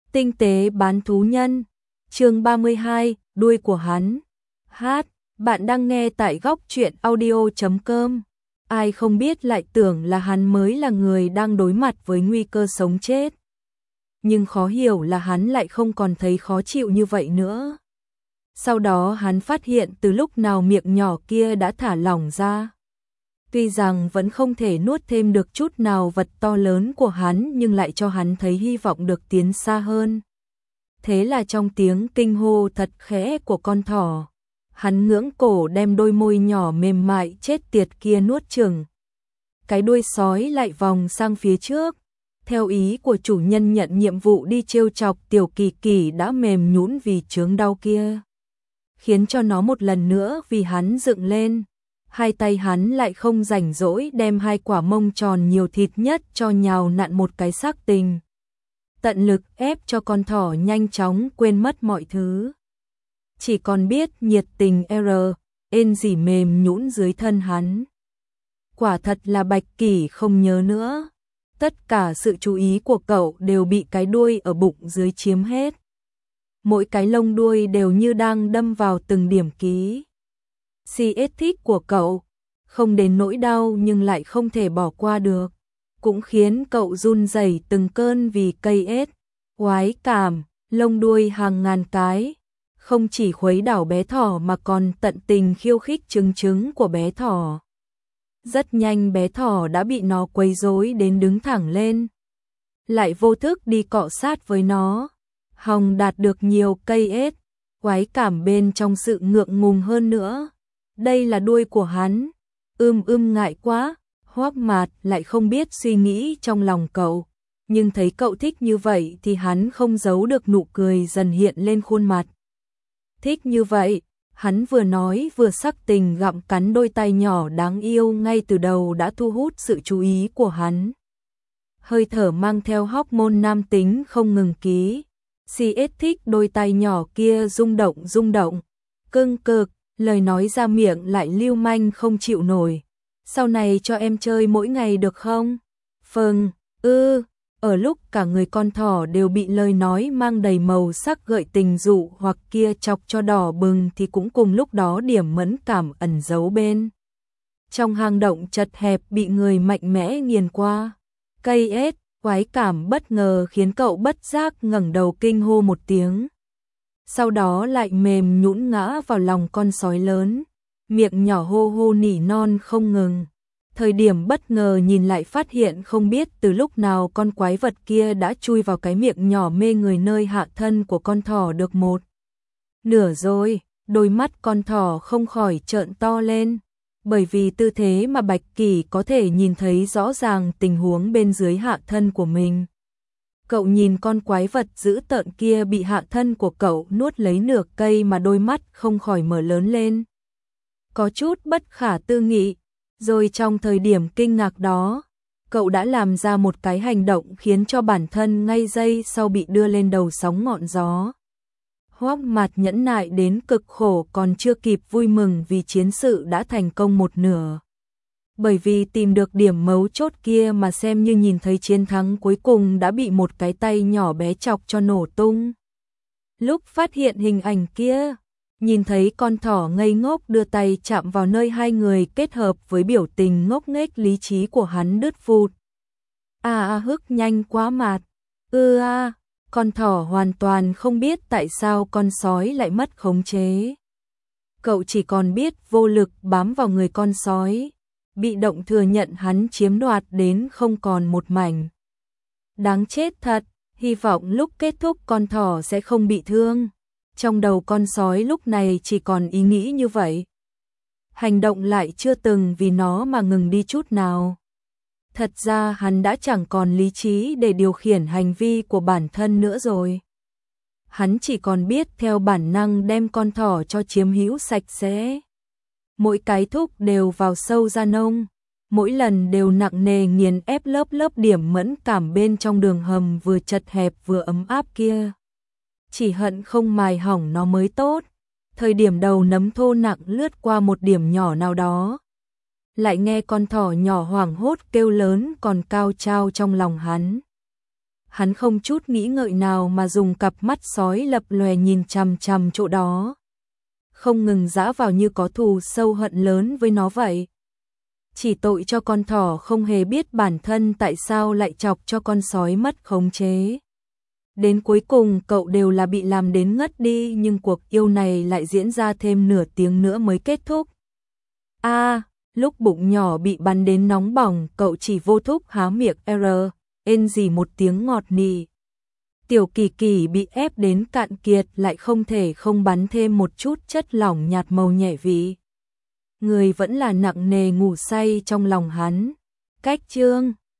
Tinh tế bán thú nhân, chương 32, đuôi của hắn. Bạn đang nghe tại góc truyện audio.com. Ai không biết lại tưởng là hắn mới là người đang đối mặt với nguy cơ sống chết. Nhưng khó hiểu là hắn lại không còn thấy khó chịu như vậy nữa. Sau đó hắn phát hiện từ lúc nào miệng nhỏ kia đã thả lỏng ra. Tuy rằng vẫn không thể nuốt thêm được chút nào vật to lớn của hắn nhưng lại cho hắn thấy hy vọng được tiến xa hơn. Thế là trong tiếng kinh hô thật khẽ của con thỏ, hắn ngưỡng cổ đem đôi môi nhỏ mềm mại chết tiệt kia nuốt chửng. Cái đuôi sói lại vòng sang phía trước, theo ý của chủ nhân nhận nhiệm vụ đi trêu chọc tiểu kỳ kỳ đã mềm nhũn vì chướng đau kia. Khiến cho nó một lần nữa vì hắn dựng lên. Hai tay hắn lại không rảnh rỗi đem hai quả mông tròn nhiều thịt nhất cho nhào nặn một cái xác tình. Tận lực ép cho con thỏ nhanh chóng quên mất mọi thứ. Chỉ còn biết nhiệt tình ên gì mềm nhũn dưới thân hắn. Quả thật là Bạch Kỷ không nhớ nữa. Tất cả sự chú ý của cậu đều bị cái đuôi ở bụng dưới chiếm hết. Mỗi cái lông đuôi đều như đang đâm vào từng điểm ký. CS thích của cậu, không đến nỗi đau nhưng lại không thể bỏ qua được, cũng khiến cậu run rẩy từng cơn vì cây ết, oái cảm, lông đuôi hàng ngàn cái, không chỉ khuấy đảo bé thỏ mà còn tận tình khiêu khích trứng của bé thỏ. Rất nhanh bé thỏ đã bị nó quấy rối đến đứng thẳng lên, lại vô thức đi cọ sát với nó, hòng đạt được nhiều cây ết, oái cảm bên trong sự ngượng ngùng hơn nữa. Đây là đuôi của hắn, ngại quá, Hoắc Mạt lại không biết suy nghĩ trong lòng cậu, nhưng thấy cậu thích như vậy thì hắn không giấu được nụ cười dần hiện lên khuôn mặt. Thích như vậy, hắn vừa nói vừa sắc tình gặm cắn đôi tay nhỏ đáng yêu ngay từ đầu đã thu hút sự chú ý của hắn. Hơi thở mang theo hormone nam tính không ngừng ký, CS thích đôi tay nhỏ kia rung động, cưng cực. Lời nói ra miệng lại lưu manh không chịu nổi. Sau này cho em chơi mỗi ngày được không? Phừng, ở lúc cả người con thỏ đều bị lời nói mang đầy màu sắc gợi tình dụ hoặc kia chọc cho đỏ bừng thì cũng cùng lúc đó điểm mẫn cảm ẩn giấu bên. Trong hang động chật hẹp bị người mạnh mẽ nghiền qua. Cây ết, oái cảm bất ngờ khiến cậu bất giác ngẩng đầu kinh hô một tiếng. Sau đó lại mềm nhũn ngã vào lòng con sói lớn, miệng nhỏ hô hô nỉ non không ngừng. Thời điểm bất ngờ nhìn lại phát hiện không biết từ lúc nào con quái vật kia đã chui vào cái miệng nhỏ mê người nơi hạ thân của con thỏ được một nửa rồi, đôi mắt con thỏ không khỏi trợn to lên, bởi vì tư thế mà Bạch Kỷ có thể nhìn thấy rõ ràng tình huống bên dưới hạ thân của mình. Cậu nhìn con quái vật dữ tợn kia bị hạ thân của cậu nuốt lấy nửa cây mà đôi mắt không khỏi mở lớn lên. Có chút bất khả tư nghị, rồi trong thời điểm kinh ngạc đó, cậu đã làm ra một cái hành động khiến cho bản thân ngay giây sau bị đưa lên đầu sóng ngọn gió. Hoắc Mạt nhẫn nại đến cực khổ còn chưa kịp vui mừng vì chiến sự đã thành công một nửa. Bởi vì tìm được điểm mấu chốt kia mà xem như nhìn thấy chiến thắng cuối cùng đã bị một cái tay nhỏ bé chọc cho nổ tung. Lúc phát hiện hình ảnh kia, nhìn thấy con thỏ ngây ngốc đưa tay chạm vào nơi hai người kết hợp với biểu tình ngốc nghếch lý trí của hắn đứt vụt. Hức nhanh quá Mạt. Con thỏ hoàn toàn không biết tại sao con sói lại mất khống chế. Cậu chỉ còn biết vô lực bám vào người con sói, bị động thừa nhận hắn chiếm đoạt đến không còn một mảnh. Đáng chết thật, hy vọng lúc kết thúc con thỏ sẽ không bị thương. Trong đầu con sói lúc này chỉ còn ý nghĩ như vậy. Hành động lại chưa từng vì nó mà ngừng đi chút nào. Thật ra hắn đã chẳng còn lý trí để điều khiển hành vi của bản thân nữa rồi. Hắn chỉ còn biết theo bản năng đem con thỏ cho chiếm hữu sạch sẽ. Mỗi cái thúc đều vào sâu ra nông, mỗi lần đều nặng nề nghiền ép lớp điểm mẫn cảm bên trong đường hầm vừa chật hẹp vừa ấm áp kia. Chỉ hận không mài hỏng nó mới tốt. Thời điểm đầu nấm thô nặng lướt qua một điểm nhỏ nào đó, lại nghe con thỏ nhỏ hoảng hốt kêu lớn còn cao trao trong lòng hắn. hắn không chút nghĩ ngợi nào mà dùng cặp mắt sói lập lòe nhìn chằm chằm chỗ đó. Không ngừng dã vào như có thù sâu hận lớn với nó vậy. Chỉ tội cho con thỏ không hề biết bản thân tại sao lại chọc cho con sói mất khống chế. Đến cuối cùng cậu đều là bị làm đến ngất đi, nhưng cuộc yêu này lại diễn ra thêm nửa tiếng nữa mới kết thúc. Lúc bụng nhỏ bị bắn đến nóng bỏng, cậu chỉ vô thức há miệng ên gì một tiếng ngọt nị. Tiểu Kỳ Kỳ bị ép đến cạn kiệt lại không thể không bắn thêm một chút chất lỏng nhạt màu nhẹ vị. Người vẫn là nặng nề ngủ say trong lòng hắn. Cách chương